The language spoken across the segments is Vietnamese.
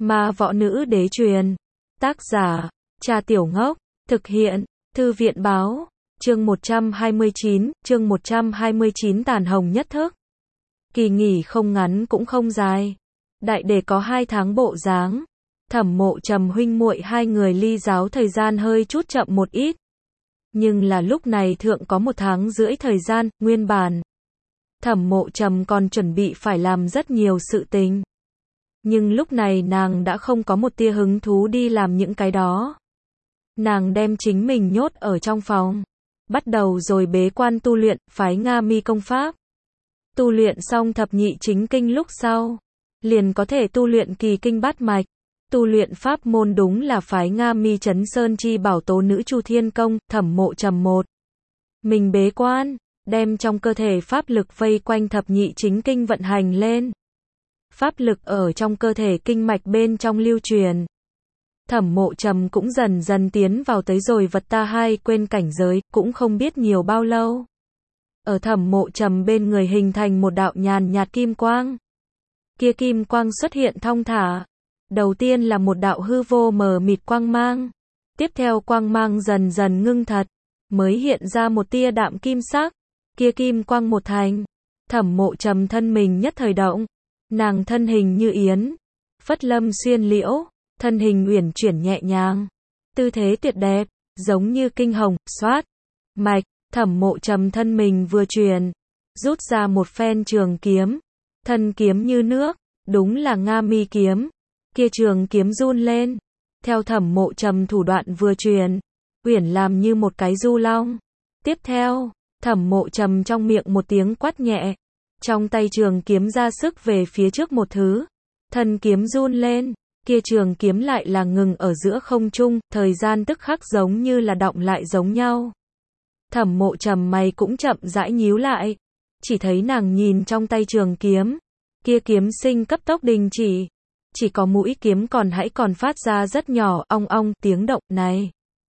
Ma võ nữ đế truyền. Tác giả, Trà Tiểu Ngốc. Thực hiện, Thư viện báo. Chương 129, Tàn Hồng Nhất Thức. Kỳ nghỉ không ngắn cũng không dài. Đại để có 2 tháng bộ dáng. Thẩm Mộ Trầm huynh muội hai người ly giáo thời gian hơi chút chậm một ít. Nhưng là lúc này thượng có 1 tháng rưỡi thời gian, nguyên bản. Thẩm Mộ Trầm còn chuẩn bị phải làm rất nhiều sự tình. Nhưng lúc này nàng đã không có một tia hứng thú đi làm những cái đó. Nàng đem chính mình nhốt ở trong phòng. Bắt đầu rồi bế quan tu luyện, phái Nga Mi công pháp. Tu luyện xong thập nhị chính kinh lúc sau. Liền có thể tu luyện kỳ kinh bát mạch. Tu luyện pháp môn đúng là phái Nga Mi Trấn Sơn Chi Bảo Tố Nữ Chu Thiên Công, Thẩm Mộ Trầm một. Mình bế quan, đem trong cơ thể pháp lực vây quanh thập nhị chính kinh vận hành lên. Pháp lực ở trong cơ thể kinh mạch bên trong lưu truyền. Thẩm Mộ Trầm cũng dần dần tiến vào tới rồi vật ta hai quên cảnh giới, cũng không biết nhiều bao lâu. Ở Thẩm Mộ Trầm bên người hình thành một đạo nhàn nhạt kim quang. Kia kim quang xuất hiện thong thả. Đầu tiên là một đạo hư vô mờ mịt quang mang. Tiếp theo quang mang dần dần ngưng thật. Mới hiện ra một tia đạm kim sắc. Kia kim quang một thành. Thẩm Mộ Trầm thân mình nhất thời động. Nàng thân hình như yến. Phất lâm xuyên liễu. Thân hình uyển chuyển nhẹ nhàng. Tư thế tuyệt đẹp. Giống như kinh hồng, xoát. Mạch. Thẩm Mộ Trầm thân mình vừa truyền. Rút ra một phen trường kiếm. Thân kiếm như nước. Đúng là Nga Mi kiếm. Kia trường kiếm run lên. Theo Thẩm Mộ Trầm thủ đoạn vừa truyền. Uyển làm như một cái du long. Tiếp theo, Thẩm Mộ Trầm trong miệng một tiếng quát nhẹ. Trong tay trường kiếm ra sức về phía trước một thứ. Thân kiếm run lên. Kia trường kiếm lại là ngừng ở giữa không trung. Thời gian tức khắc giống như là đọng lại giống nhau. Thẩm Mộ Trầm mày cũng chậm rãi nhíu lại. Chỉ thấy nàng nhìn trong tay trường kiếm. Kia kiếm sinh cấp tốc đình chỉ. Chỉ có mũi kiếm còn phát ra rất nhỏ ong ong tiếng động này.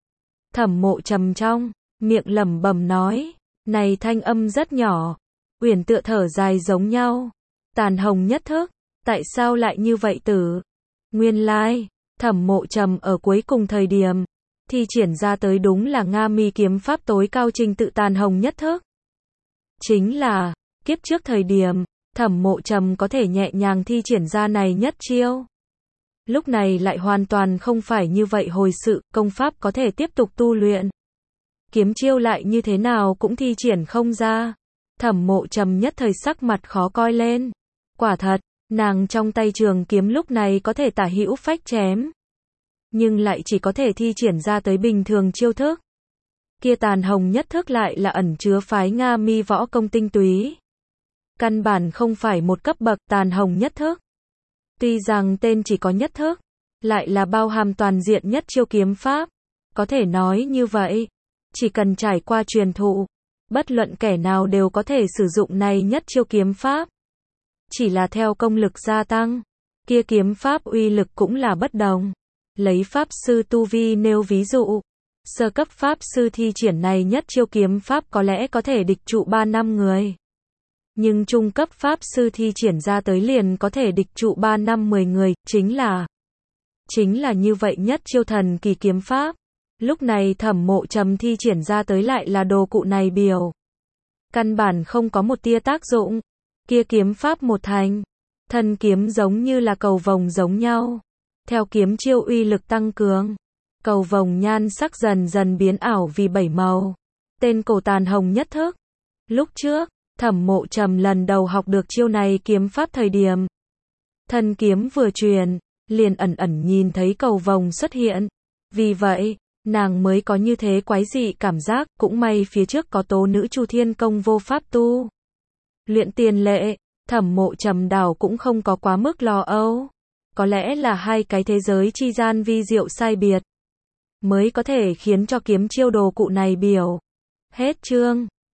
Thẩm Mộ Trầm trong miệng lẩm bẩm nói, này thanh âm rất nhỏ, uyển tựa thở dài giống nhau. Tàn Hồng Nhất Thức, tại sao lại như vậy tử? Nguyên lai, Thẩm Mộ Trầm ở cuối cùng thời điểm thi triển ra tới đúng là Nga Mi kiếm pháp tối cao trình tự Tàn Hồng Nhất Thức. Chính là kiếp trước thời điểm Thẩm Mộ Trầm có thể nhẹ nhàng thi triển ra này nhất chiêu. Lúc này lại hoàn toàn không phải như vậy hồi sự, công pháp có thể tiếp tục tu luyện. Kiếm chiêu lại như thế nào cũng thi triển không ra. Thẩm Mộ Trầm nhất thời sắc mặt khó coi lên. Quả thật, nàng trong tay trường kiếm lúc này có thể tả hữu phách chém. Nhưng lại chỉ có thể thi triển ra tới bình thường chiêu thức. Kia Tàn Hồng Nhất Thức lại là ẩn chứa phái Nga Mi võ công tinh túy. Căn bản không phải một cấp bậc Tàn Hồng Nhất Thức. Tuy rằng tên chỉ có nhất thức, lại là bao hàm toàn diện nhất chiêu kiếm pháp. Có thể nói như vậy, chỉ cần trải qua truyền thụ, bất luận kẻ nào đều có thể sử dụng này nhất chiêu kiếm pháp. Chỉ là theo công lực gia tăng, kia kiếm pháp uy lực cũng là bất đồng. Lấy pháp sư tu vi nêu ví dụ, sơ cấp pháp sư thi triển này nhất chiêu kiếm pháp có lẽ có thể địch trụ 3 năm người. Nhưng trung cấp pháp sư thi triển ra tới liền có thể địch trụ 3 năm 10 người, chính là như vậy nhất chiêu thần kỳ kiếm pháp. Lúc này Thẩm Mộ Trầm thi triển ra tới lại là đồ cụ này biểu. Căn bản không có một tia tác dụng. Kia kiếm pháp một thành. Thân kiếm giống như là cầu vồng giống nhau. Theo kiếm chiêu uy lực tăng cường. Cầu vồng nhan sắc dần dần biến ảo vì 7 màu. Tên cổ Tàn Hồng Nhất Thức. Lúc trước, Thẩm Mộ Trầm lần đầu học được chiêu này kiếm pháp thời điểm. Thân kiếm vừa truyền, liền ẩn ẩn nhìn thấy cầu vồng xuất hiện. Vì vậy, nàng mới có như thế quái dị cảm giác, cũng may phía trước có Tố Nữ Chu Thiên Công vô pháp tu luyện tiền lệ, Thẩm Mộ Trầm đảo cũng không có quá mức lo âu. Có lẽ là hai cái thế giới chi gian vi diệu sai biệt, mới có thể khiến cho kiếm chiêu đồ cụ này biểu. Hết chương.